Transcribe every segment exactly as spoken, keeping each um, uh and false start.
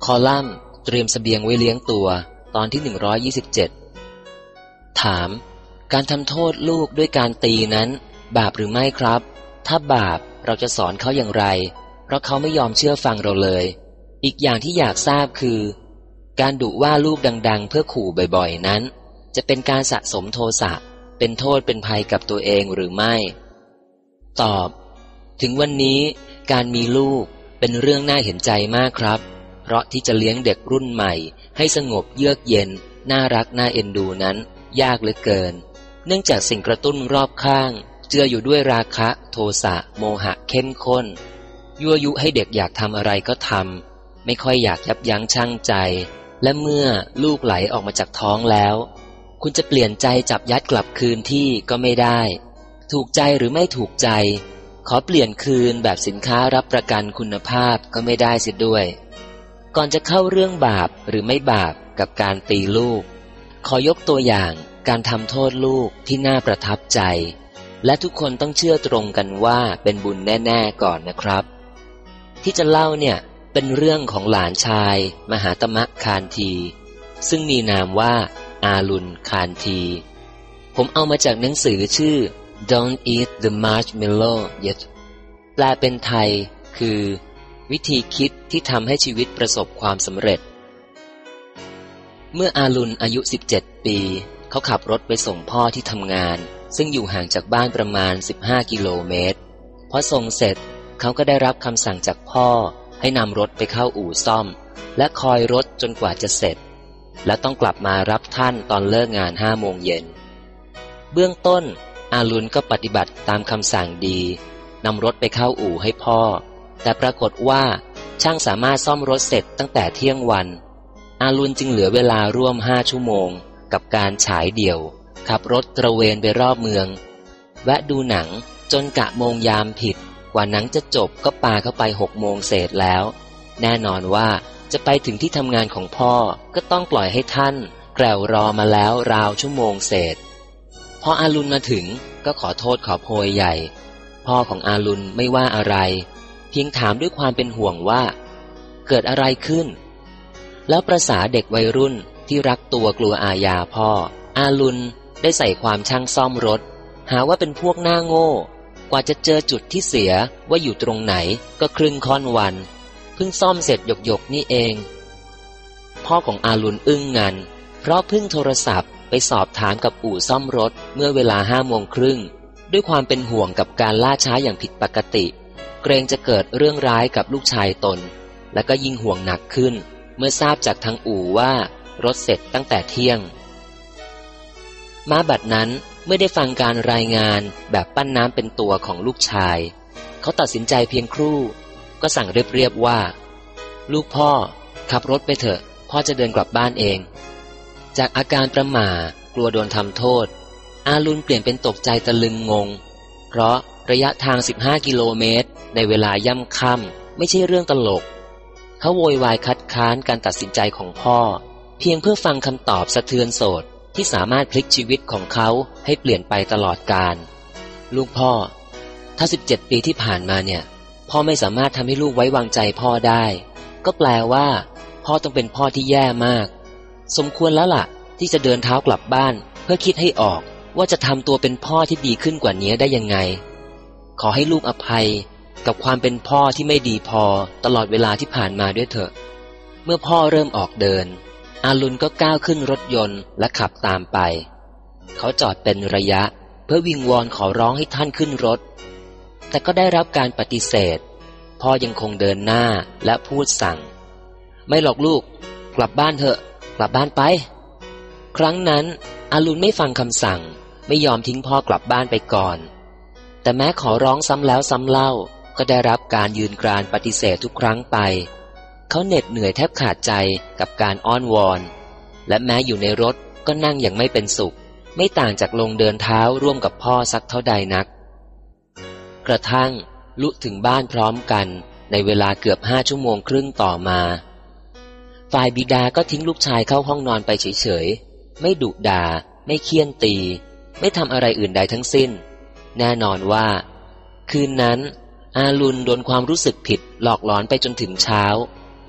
อลัมน์เตรียมเสบียงไว้เลี้ยงตัวตอนที่หนึ่งร้อยยี่สิบเจ็ดถามการทำโทษลูกด้วยการตีนั้นบาปหรือไม่ครับถ้าบาปเราจะสอนเขาอย่างไรเพราะเขาไม่ยอมเชื่อฟังเราเลยอีกอย่างที่อยากทราบคือการดุว่าลูกดังๆเพื่อขู่บ่อยๆนั้นจะเป็นการสะสมโทสะเป็นโทษเป็นภัยกับตัวเองหรือไม่ตอบถึงวันนี้การมีลูกเป็นเรื่องน่าเห็นใจมากครับเพราะที่จะเลี้ยงเด็กรุ่นใหม่ให้สงบเยือกเย็นน่ารักน่าเอ็นดูนั้นยากเหลือเกินเนื่องจากสิ่งกระตุ้นรอบข้างเจืออยู่ด้วยราคะโทสะโมหะเข้มข้นยั่วยุให้เด็กอยากทำอะไรก็ทำไม่ค่อยอยากยับยั้งชั่งใจและเมื่อลูกไหลออกมาจากท้องแล้วคุณจะเปลี่ยนใจจับยัดกลับคืนที่ก็ไม่ได้ถูกใจหรือไม่ถูกใจขอเปลี่ยนคืนแบบสินค้ารับประกันคุณภาพก็ไม่ได้เสียด้วยก่อนจะเข้าเรื่องบาปหรือไม่บาปกับการตีลูกขอยกตัวอย่างการทำโทษลูกที่น่าประทับใจและทุกคนต้องเชื่อตรงกันว่าเป็นบุญแน่ๆก่อนนะครับที่จะเล่าเนี่ยเป็นเรื่องของหลานชายมหาตมะคานธีซึ่งมีนามว่าอาลุนคานธีผมเอามาจากหนังสือชื่อ Don't Eat the Marshmallow Yet แปลเป็นไทยคือวิธีคิดที่ทำให้ชีวิตประสบความสำเร็จเมื่ออาลุนอายุสิบเจ็ดปีเขาขับรถไปส่งพ่อที่ทำงานซึ่งอยู่ห่างจากบ้านประมาณสิบห้ากิโลเมตรพอส่งเสร็จเขาก็ได้รับคำสั่งจากพ่อให้นำรถไปเข้าอู่ซ่อมและคอยรถจนกว่าจะเสร็จและต้องกลับมารับท่านตอนเลิกงานห้าโมงเย็นเบื้องต้นอาลุนก็ปฏิบัติตามคำสั่งดีนำรถไปเข้าอู่ให้พ่อแต่ปรากฏว่าช่างสามารถซ่อมรถเสร็จตั้งแต่เที่ยงวันอาลุนจึงเหลือเวลาร่วมห้าชั่วโมงกับการฉายเดี่ยวขับรถตระเวนไปรอบเมืองแวะดูหนังจนกะโมงยามผิดกว่าหนังจะจบก็ปาเข้าไปหกโมงเศษแล้วแน่นอนว่าจะไปถึงที่ทำงานของพ่อก็ต้องปล่อยให้ท่านแกลวรอมาแล้วราวชั่วโมงเศษพออาลุนมาถึงก็ขอโทษขอโพยใหญ่พ่อของอาลุนไม่ว่าอะไรเพียงถามด้วยความเป็นห่วงว่าเกิดอะไรขึ้นแล้วประสาเด็กวัยรุ่นที่รักตัวกลัวอาญาพ่ออาลุนได้ใส่ความช่างซ่อมรถหาว่าเป็นพวกหน้าโง่กว่าจะเจอจุดที่เสียว่าอยู่ตรงไหนก็ครึ่งค่อนวันเพิ่งซ่อมเสร็จหยกๆนี่เองพ่อของอาลุนอึ้งงันเพราะเพิ่งโทรศัพท์ไปสอบถามกับอู่ซ่อมรถเมื่อเวลาห้าโมงครึ่งด้วยความเป็นห่วงกับการล่าช้าอย่างผิดปกติเกรงจะเกิดเรื่องร้ายกับลูกชายตนและก็ยิ่งห่วงหนักขึ้นเมื่อทราบจากทางอู่ว่ารถเสร็จตั้งแต่เที่ยงมาบัดนั้นเมื่อได้ฟังการรายงานแบบปั้นน้ำเป็นตัวของลูกชายเขาตัดสินใจเพียงครู่ก็สั่งเรียบๆว่าลูกพ่อขับรถไปเถอะพ่อจะเดินกลับบ้านเองจากอาการประหม่ากลัวโดนทำโทษอาลุนเปลี่ยนเป็นตกใจตะลึงงงเพราะระยะทางสิบห้ากิโลเมตรในเวลาย่ำค่ำไม่ใช่เรื่องตลกเขาโวยวายคัดค้านการตัดสินใจของพ่อเพียงเพื่อฟังคำตอบสะเทือนโสดที่สามารถพลิกชีวิตของเขาให้เปลี่ยนไปตลอดกาลลูกพ่อถ้าสิบเจ็ดปีที่ผ่านมาเนี่ยพ่อไม่สามารถทำให้ลูกไว้วางใจพ่อได้ก็แปลว่าพ่อต้องเป็นพ่อที่แย่มากสมควรแล้วล่ะที่จะเดินเท้ากลับบ้านเพื่อคิดให้ออกว่าจะทำตัวเป็นพ่อที่ดีขึ้นกว่านี้ได้ยังไงขอให้ลูกอภัยกับความเป็นพ่อที่ไม่ดีพอตลอดเวลาที่ผ่านมาด้วยเถอะเมื่อพ่อเริ่มออกเดินอาลุนก็ก้าวขึ้นรถยนต์และขับตามไปเขาจอดเป็นระยะเพื่อวิงวอนขอร้องให้ท่านขึ้นรถแต่ก็ได้รับการปฏิเสธพ่อยังคงเดินหน้าและพูดสั่งไม่หรอกลูกกลับบ้านเถอะกลับบ้านไปครั้งนั้นอาลุนไม่ฟังคำสั่งไม่ยอมทิ้งพ่อกลับบ้านไปก่อนแต่แม้ขอร้องซ้ำแล้วซ้ำเล่าก็ได้รับการยืนกรานปฏิเสธทุกครั้งไปเขาเหน็ดเหนื่อยแทบขาดใจกับการอ้อนวอนและแม้อยู่ในรถก็นั่งอย่างไม่เป็นสุขไม่ต่างจากลงเดินเท้าร่วมกับพ่อสักเท่าใดนักกระทั่งลุถึงบ้านพร้อมกันในเวลาเกือบห้าชั่วโมงครึ่งต่อมาฝ่ายบิดาก็ทิ้งลูกชายเข้าห้องนอนไปเฉยๆไม่ดุด่าไม่เคี่ยนตีไม่ทำอะไรอื่นใดทั้งสิ้นแน่นอนว่าคืนนั้นอาลุนโดนความรู้สึกผิดหลอกหลอนไปจนถึงเช้า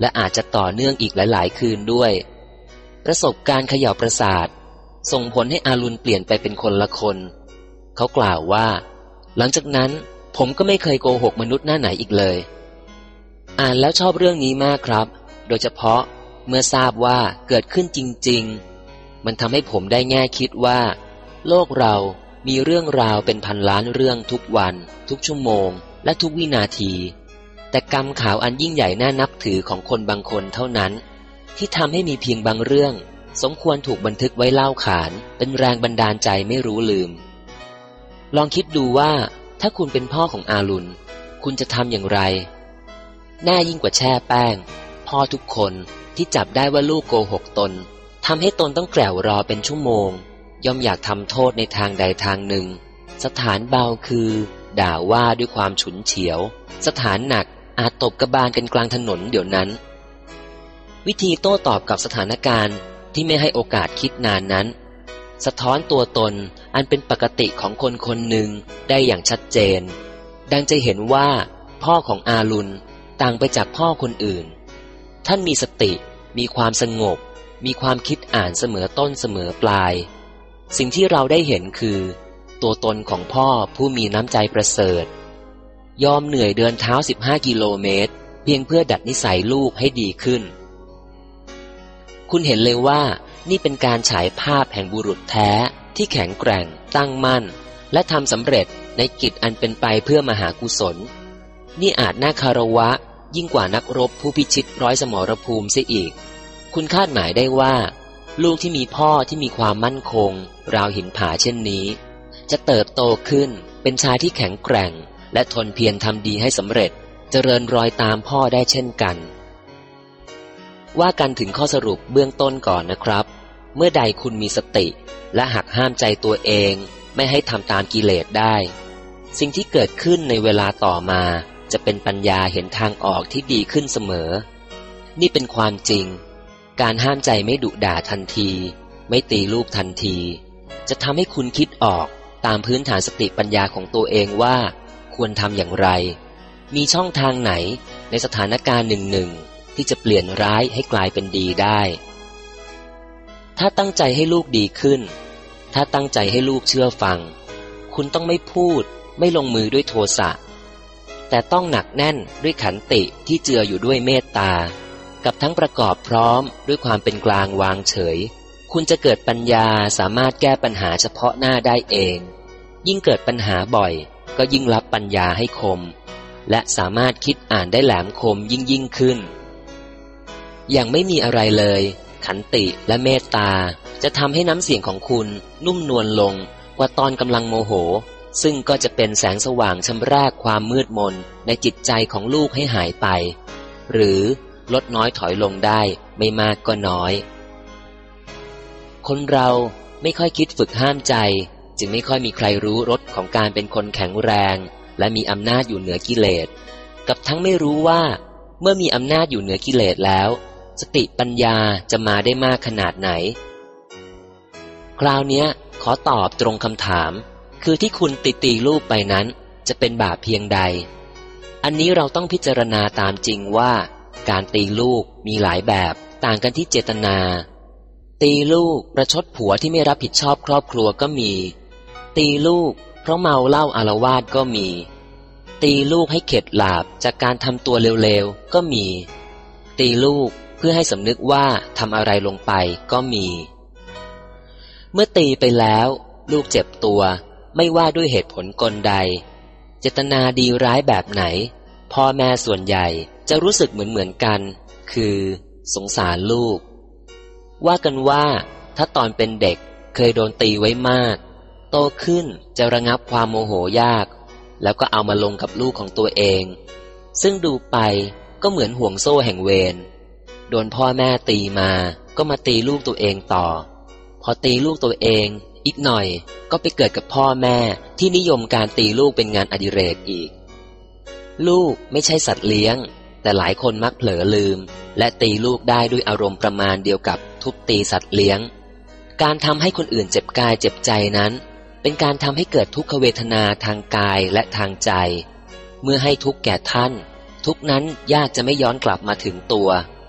และอาจจะต่อเนื่องอีกหลายๆคืนด้วยประสบการณ์เขย่าประสาทส่งผลให้อารุณเปลี่ยนไปเป็นคนละคนเขากล่าวว่าหลังจากนั้นผมก็ไม่เคยโกหกมนุษย์หน้าไหนอีกเลยอ่านแล้วชอบเรื่องนี้มากครับโดยเฉพาะเมื่อทราบว่าเกิดขึ้นจริงๆมันทำให้ผมได้แง่คิดว่าโลกเรามีเรื่องราวเป็นพันล้านเรื่องทุกวันทุกชั่วโมงและทุกวินาทีแต่กรรมขาวอันยิ่งใหญ่น่านับถือของคนบางคนเท่านั้นที่ทำให้มีเพียงบางเรื่องสมควรถูกบันทึกไว้เล่าขานเป็นแรงบันดาลใจไม่รู้ลืมลองคิดดูว่าถ้าคุณเป็นพ่อของอารุณคุณจะทำอย่างไรแน่ยิ่งกว่าแช่แป้งพ่อทุกคนที่จับได้ว่าลูกโกหกตนทำให้ตนต้องแกร่วรอเป็นชั่วโมงย่อมอยากทำโทษในทางใดทางหนึ่งสถานเบาคือด่าว่าด้วยความฉุนเฉียวสถานหนักอาจตบกระบาลกันกลางถนนเดี๋ยวนั้นวิธีโต้ตอบกับสถานการณ์ที่ไม่ให้โอกาสคิดนานนั้นสะท้อนตัวตนอันเป็นปกติของคนคนหนึ่งได้อย่างชัดเจนดังจะเห็นว่าพ่อของอารุณต่างไปจากพ่อคนอื่นท่านมีสติมีความสงบมีความคิดอ่านเสมอต้นเสมอปลายสิ่งที่เราได้เห็นคือตัวตนของพ่อผู้มีน้ำใจประเสริฐยอมเหนื่อยเดินเท้าสิบห้ากิโลเมตรเพียงเพื่อดัดนิสัยลูกให้ดีขึ้นคุณเห็นเลยว่านี่เป็นการฉายภาพแห่งบุรุษแท้ที่แข็งแกร่งตั้งมั่นและทำสำเร็จในกิจอันเป็นไปเพื่อมหากุศลนี่อาจน่าคารวะยิ่งกว่านักรบผู้พิชิตร้อยสมรภูมิเสียอีกคุณคาดหมายได้ว่าลูกที่มีพ่อที่มีความมั่นคงราวหินผาเช่นนี้จะเติบโตขึ้นเป็นชายที่แข็งแกร่งและทนเพียรทำดีให้สำเร็จเจริญรอยตามพ่อได้เช่นกันว่ากันถึงข้อสรุปเบื้องต้นก่อนนะครับเมื่อใดคุณมีสติและหักห้ามใจตัวเองไม่ให้ทำตามกิเลสได้สิ่งที่เกิดขึ้นในเวลาต่อมาจะเป็นปัญญาเห็นทางออกที่ดีขึ้นเสมอนี่เป็นความจริงการห้ามใจไม่ดุด่าทันทีไม่ตีลูกทันทีจะทำให้คุณคิดออกตามพื้นฐานสติปัญญาของตัวเองว่าควรทำอย่างไรมีช่องทางไหนในสถานการณ์หนึ่งๆที่จะเปลี่ยนร้ายให้กลายเป็นดีได้ถ้าตั้งใจให้ลูกดีขึ้นถ้าตั้งใจให้ลูกเชื่อฟังคุณต้องไม่พูดไม่ลงมือด้วยโทสะแต่ต้องหนักแน่นด้วยขันติที่เจืออยู่ด้วยเมตตากับทั้งประกอบพร้อมด้วยความเป็นกลางวางเฉยคุณจะเกิดปัญญาสามารถแก้ปัญหาเฉพาะหน้าได้เองยิ่งเกิดปัญหาบ่อยก็ยิ่งรับปัญญาให้คมและสามารถคิดอ่านได้แหลมคมยิ่งยิ่งขึ้นอย่างไม่มีอะไรเลยขันติและเมตตาจะทำให้น้ำเสียงของคุณนุ่มนวลลงกว่าตอนกำลังโมโหซึ่งก็จะเป็นแสงสว่างชำระความมืดมนในจิตใจของลูกให้หายไปหรือลดน้อยถอยลงได้ไม่มากก็น้อยคนเราไม่ค่อยคิดฝึกห้ามใจจึงไม่ค่อยมีใครรู้รสของการเป็นคนแข็งแรงและมีอำนาจอยู่เหนือกิเลสกับทั้งไม่รู้ว่าเมื่อมีอำนาจอยู่เหนือกิเลสแล้วสติปัญญาจะมาได้มากขนาดไหนคราวนี้ขอตอบตรงคำถามคือที่คุณติตีลูกไปนั้นจะเป็นบาปเพียงใดอันนี้เราต้องพิจารณาตามจริงว่าการตีลูกมีหลายแบบต่างกันที่เจตนาตีลูกประชดผัวที่ไม่รับผิดชอบครอบครัวก็มีตีลูกเพราะเมาเหล้าอาละวาดก็มีตีลูกให้เข็ดหลาบจากการทำตัวเร็วๆก็มีตีลูกเพื่อให้สำนึกว่าทำอะไรลงไปก็มีเมื่อตีไปแล้วลูกเจ็บตัวไม่ว่าด้วยเหตุผลกลใดเจตนาดีร้ายแบบไหนพ่อแม่ส่วนใหญ่จะรู้สึกเหมือนเหมือนกันคือสงสารลูกว่ากันว่าถ้าตอนเป็นเด็กเคยโดนตีไว้มากโตขึ้นจะระงับความโมโหยากแล้วก็เอามาลงกับลูกของตัวเองซึ่งดูไปก็เหมือนห่วงโซ่แห่งเวรโดนพ่อแม่ตีมาก็มาตีลูกตัวเองต่อพอตีลูกตัวเองอีกหน่อยก็ไปเกิดกับพ่อแม่ที่นิยมการตีลูกเป็นงานอดิเรกอีกลูกไม่ใช่สัตว์เลี้ยงแต่หลายคนมักเผลอลืมและตีลูกได้ด้วยอารมณ์ประมาณเดียวกับทุบตีสัตว์เลี้ยงการทำให้คนอื่นเจ็บกายเจ็บใจนั้นเป็นการทำให้เกิดทุกขเวทนาทางกายและทางใจเมื่อให้ทุกข์แก่ท่านทุกนั้นยากจะไม่ย้อนกลับมาถึงตัว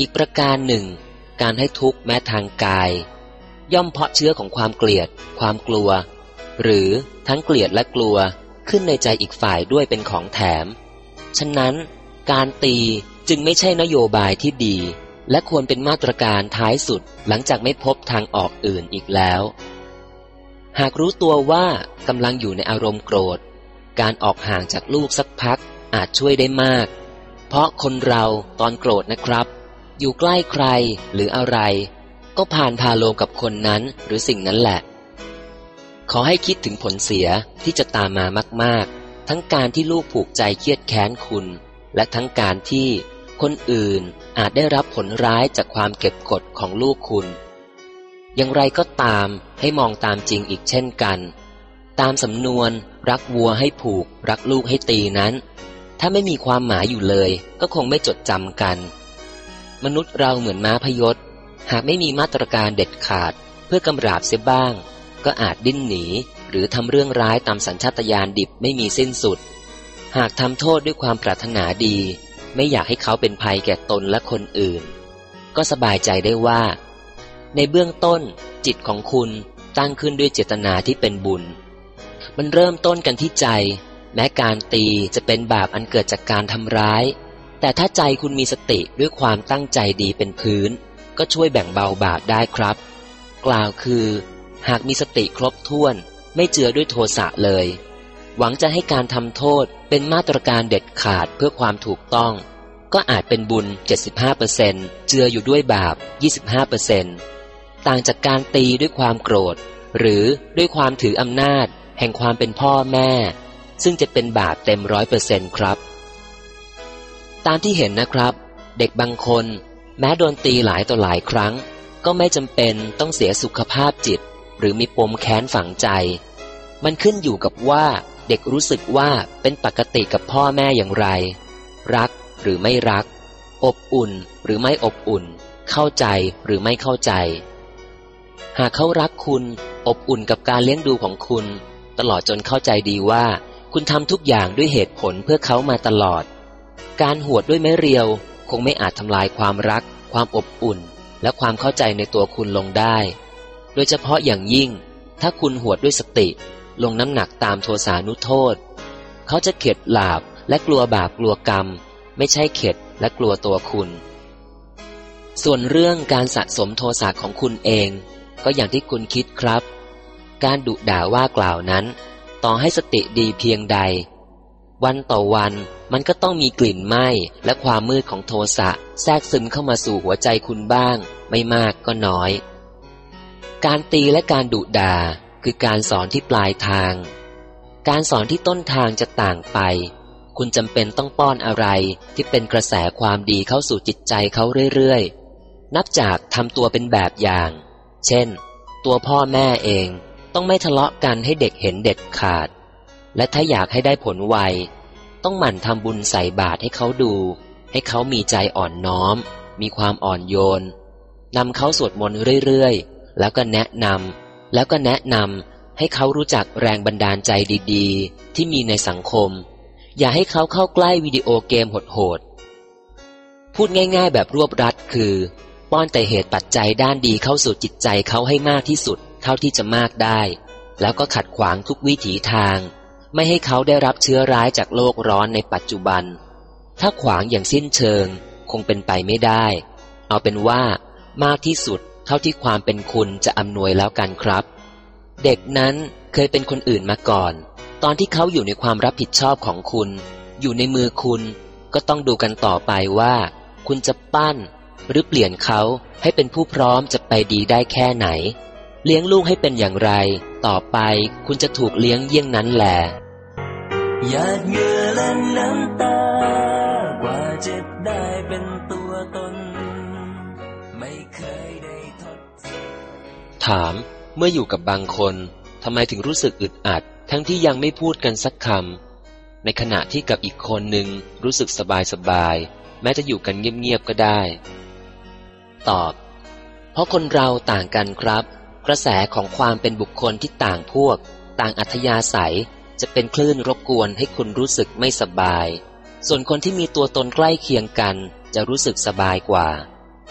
อีกประการหนึ่งการให้ทุกข์แม้ทางกายย่อมเพาะเชื้อของความเกลียดความกลัวหรือทั้งเกลียดและกลัวขึ้นในใจอีกฝ่ายด้วยเป็นของแถมฉะนั้นการตีจึงไม่ใช่นโยบายที่ดีและควรเป็นมาตรการท้ายสุดหลังจากไม่พบทางออกอื่นอีกแล้วหากรู้ตัวว่ากำลังอยู่ในอารมณ์โกรธการออกห่างจากลูกสักพักอาจช่วยได้มากเพราะคนเราตอนโกรธนะครับอยู่ใกล้ใครหรืออะไรก็ผ่านพาโลงกับคนนั้นหรือสิ่งนั้นแหละขอให้คิดถึงผลเสียที่จะตามมามากๆทั้งการที่ลูกผูกใจเครียดแค้นคุณและทั้งการที่คนอื่นอาจได้รับผลร้ายจากความเก็บกดของลูกคุณอย่างไรก็ตามให้มองตามจริงอีกเช่นกันตามสำนวนรักวัวให้ผูกรักลูกให้ตีนั้นถ้าไม่มีความหมายอยู่เลยก็คงไม่จดจำกันมนุษย์เราเหมือนม้าพยศหากไม่มีมาตรการเด็ดขาดเพื่อกำราบเสียบ้างก็อาจดิ้นหนีหรือทำเรื่องร้ายตามสัญชาตญาณดิบไม่มีสิ้นสุดหากทำโทษด้วยความปรารถนาดีไม่อยากให้เขาเป็นภัยแก่ตนและคนอื่นก็สบายใจได้ว่าในเบื้องต้นจิตของคุณตั้งขึ้นด้วยเจตนาที่เป็นบุญมันเริ่มต้นกันที่ใจแม้การตีจะเป็นบาปอันเกิดจากการทำร้ายแต่ถ้าใจคุณมีสติด้วยความตั้งใจดีเป็นพื้นก็ช่วยแบ่งเบาบาปได้ครับกล่าวคือหากมีสติครบถ้วนไม่เจือด้วยโทสะเลยหวังจะให้การทำโทษเป็นมาตรการเด็ดขาดเพื่อความถูกต้องก็อาจเป็นบุญ เจ็ดสิบห้าเปอร์เซ็นต์ เจืออยู่ด้วยบาป ยี่สิบห้าเปอร์เซ็นต์ ต่างจากการตีด้วยความโกรธหรือด้วยความถืออำนาจแห่งความเป็นพ่อแม่ซึ่งจะเป็นบาปเต็ม ร้อยเปอร์เซ็นต์ ครับตามที่เห็นนะครับเด็กบางคนแม้โดนตีหลายต่อหลายครั้งก็ไม่จำเป็นต้องเสียสุขภาพจิตหรือมีปมแค้นฝังใจมันขึ้นอยู่กับว่าเด็กรู้สึกว่าเป็นปกติกับพ่อแม่อย่างไรรักหรือไม่รักอบอุ่นหรือไม่อบอุ่นเข้าใจหรือไม่เข้าใจหากเขารักคุณอบอุ่นกับการเลี้ยงดูของคุณตลอดจนเข้าใจดีว่าคุณทำทุกอย่างด้วยเหตุผลเพื่อเขามาตลอดการหวดด้วยไม้เรียวคงไม่อาจทำลายความรักความอบอุ่นและความเข้าใจในตัวคุณลงได้โดยเฉพาะอย่างยิ่งถ้าคุณหวดด้วยสติลงน้ำหนักตามโทสานุโทษเขาจะเข็ดหลาบและกลัวบาปกลัวกรรมไม่ใช่เข็ดและกลัวตัวคุณส่วนเรื่องการสะสมโทสะของคุณเองก็อย่างที่คุณคิดครับการดุด่าว่ากล่าวนั้นต่อให้สติดีเพียงใดวันต่อวันมันก็ต้องมีกลิ่นไหม้และความมืดของโทสะแทรกซึมเข้ามาสู่หัวใจคุณบ้างไม่มากก็น้อยการตีและการดุด่าคือการสอนที่ปลายทางการสอนที่ต้นทางจะต่างไปคุณจำเป็นต้องป้อนอะไรที่เป็นกระแสความดีเข้าสู่จิตใจเขาเรื่อยๆนับจากทำตัวเป็นแบบอย่างเช่นตัวพ่อแม่เองต้องไม่ทะเลาะกันให้เด็กเห็นเด็ดขาดและถ้าอยากให้ได้ผลไวต้องหมั่นทำบุญใส่บาตรให้เขาดูให้เขามีใจอ่อนน้อมมีความอ่อนโยนนำเขาสวดมนต์เรื่อยๆแล้วก็แนะนำแล้วก็แนะนำให้เขารู้จักแรงบันดาลใจดีๆที่มีในสังคมอย่าให้เขาเข้าใกล้วิดีโอเกมโหดๆพูดง่ายๆแบบรวบรัดคือป้อนแต่เหตุปัจจัยด้านดีเข้าสู่จิตใจเขาให้มากที่สุดเท่าที่จะมากได้แล้วก็ขัดขวางทุกวิถีทางไม่ให้เขาได้รับเชื้อร้ายจากโลกร้อนในปัจจุบันถ้าขวางอย่างสิ้นเชิงคงเป็นไปไม่ได้เอาเป็นว่ามากที่สุดเท่าที่ความเป็นคุณจะอำนวยแล้วกันครับเด็กนั้นเคยเป็นคนอื่นมาก่อนตอนที่เขาอยู่ในความรับผิดชอบของคุณอยู่ในมือคุณก็ต้องดูกันต่อไปว่าคุณจะปั้นหรือเปลี่ยนเขาให้เป็นผู้พร้อมจะไปดีได้แค่ไหนเลี้ยงลูกให้เป็นอย่างไรต่อไปคุณจะถูกเลี้ยงเยี่ยงนั้นแหละหยาดเหงื่อและน้ำตากว่าจะได้เป็นตัวตนไม่เคยได้ทดสอบถามเมื่ออยู่กับบางคนทำไมถึงรู้สึกอึดอัดทั้งที่ยังไม่พูดกันสักคำในขณะที่กับอีกคนหนึ่งรู้สึกสบายสบายแม้จะอยู่กันเงียบๆก็ได้ตอบเพราะคนเราต่างกันครับกระแสของความเป็นบุคคลที่ต่างพวกต่างอัธยาศัยจะเป็นคลื่นรบกวนให้คุณรู้สึกไม่สบายส่วนคนที่มีตัวตนใกล้เคียงกันจะรู้สึกสบายกว่า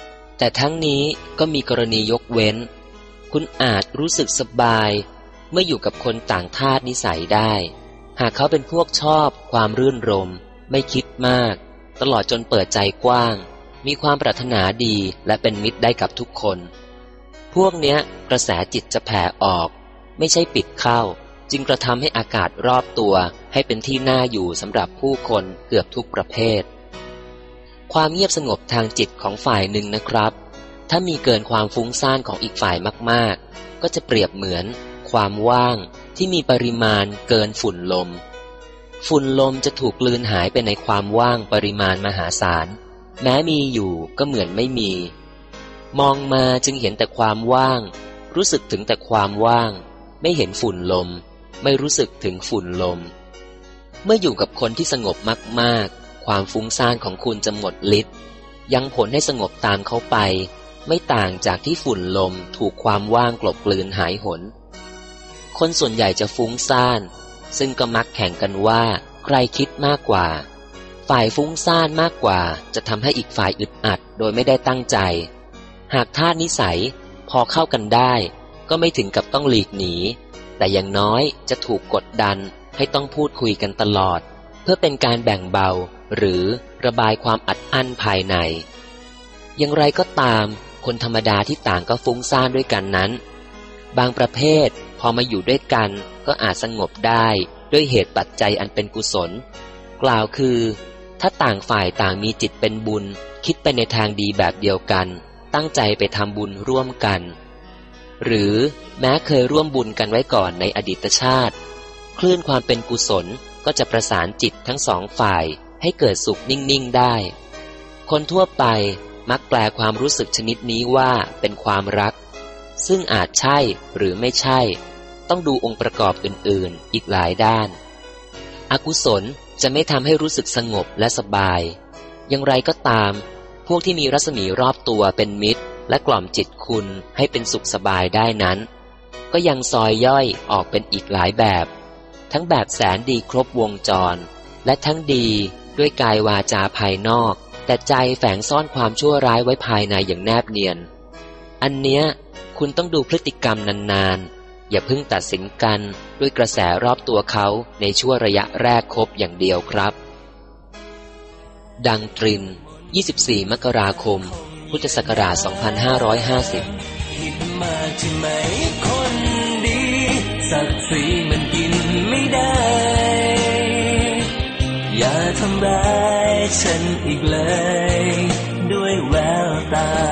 แต่ทั้งนี้ก็มีกรณียกเว้นคุณอาจรู้สึกสบายเมื่ออยู่กับคนต่างธาตุนิสัยได้หากเขาเป็นพวกชอบความรื่นรมไม่คิดมากตลอดจนเปิดใจกว้างมีความปรารถนาดีและเป็นมิตรได้กับทุกคนพวกเนี้ยกระแสจิตจะแผ่ออกไม่ใช่ปิดเข้าจึงกระทำให้อากาศรอบตัวให้เป็นที่น่าอยู่สำหรับผู้คนเกือบทุกประเภทความเงียบสงบทางจิตของฝ่ายหนึ่งนะครับถ้ามีเกินความฟุ้งซ่านของอีกฝ่ายมากๆก็จะเปรียบเหมือนความว่างที่มีปริมาณเกินฝุ่นลมฝุ่นลมจะถูกกลืนหายไปในความว่างปริมาณมหาศาลแม้มีอยู่ก็เหมือนไม่มีมองมาจึงเห็นแต่ความว่างรู้สึกถึงแต่ความว่างไม่เห็นฝุ่นลมไม่รู้สึกถึงฝุ่นลมเมื่ออยู่กับคนที่สงบมากๆความฟุ้งซ่านของคุณจะหมดฤทธิ์ยังผลให้สงบตามเขาไปไม่ต่างจากที่ฝุ่นลมถูกความว่างกลบกลืนหายหนคนส่วนใหญ่จะฟุ้งซ่านซึ่งก็มักแข่งกันว่าใครคิดมากกว่าฝ่ายฟุ้งซ่านมากกว่าจะทำให้อีกฝ่ายอึดอัดโดยไม่ได้ตั้งใจหากธาตุนิสัยพอเข้ากันได้ก็ไม่ถึงกับต้องหลีกหนีแต่อย่างน้อยจะถูกกดดันให้ต้องพูดคุยกันตลอดเพื่อเป็นการแบ่งเบาหรือระบายความอัดอั้นภายในอย่างไรก็ตามคนธรรมดาที่ต่างก็ฟุ้งซ่านด้วยกันนั้นบางประเภทพอมาอยู่ด้วยกันก็อาจสงบได้ด้วยเหตุปัจจัยอันเป็นกุศลกล่าวคือถ้าต่างฝ่ายต่างมีจิตเป็นบุญคิดไปในทางดีแบบเดียวกันตั้งใจไปทำบุญร่วมกันหรือแม้เคยร่วมบุญกันไว้ก่อนในอดีตชาติคลื่นความเป็นกุศลก็จะประสานจิตทั้งสองฝ่ายให้เกิดสุขนิ่งๆได้คนทั่วไปมักแปลความรู้สึกชนิดนี้ว่าเป็นความรักซึ่งอาจใช่หรือไม่ใช่ต้องดูองค์ประกอบอื่นๆอีกหลายด้านอกุศลจะไม่ทำให้รู้สึกสงบและสบายอย่างไรก็ตามพวกที่มีรัศมีรอบตัวเป็นมิตรและกล่อมจิตคุณให้เป็นสุขสบายได้นั้นก็ยังซอยย่อยออกเป็นอีกหลายแบบทั้งแบบแสนดีครบวงจรและทั้งดีด้วยกายวาจาภายนอกแต่ใจแฝงซ่อนความชั่วร้ายไว้ภายในอย่างแนบเนียนอันเนี้ยคุณต้องดูพฤติกรรมนานๆอย่าเพิ่งตัดสินกันด้วยกระแสรอบตัวเขาในช่วงระยะแรกคบอย่างเดียวครับดังตรินยี่สิบสี่มกราคมพุทธศักราชสองพันห้าร้อยห้าสิบคิดมากใช่ไหมคนดีศักดิ์ศรีมันกินไม่ได้อย่าทำร้ายฉันอีกเลยด้วยแววตา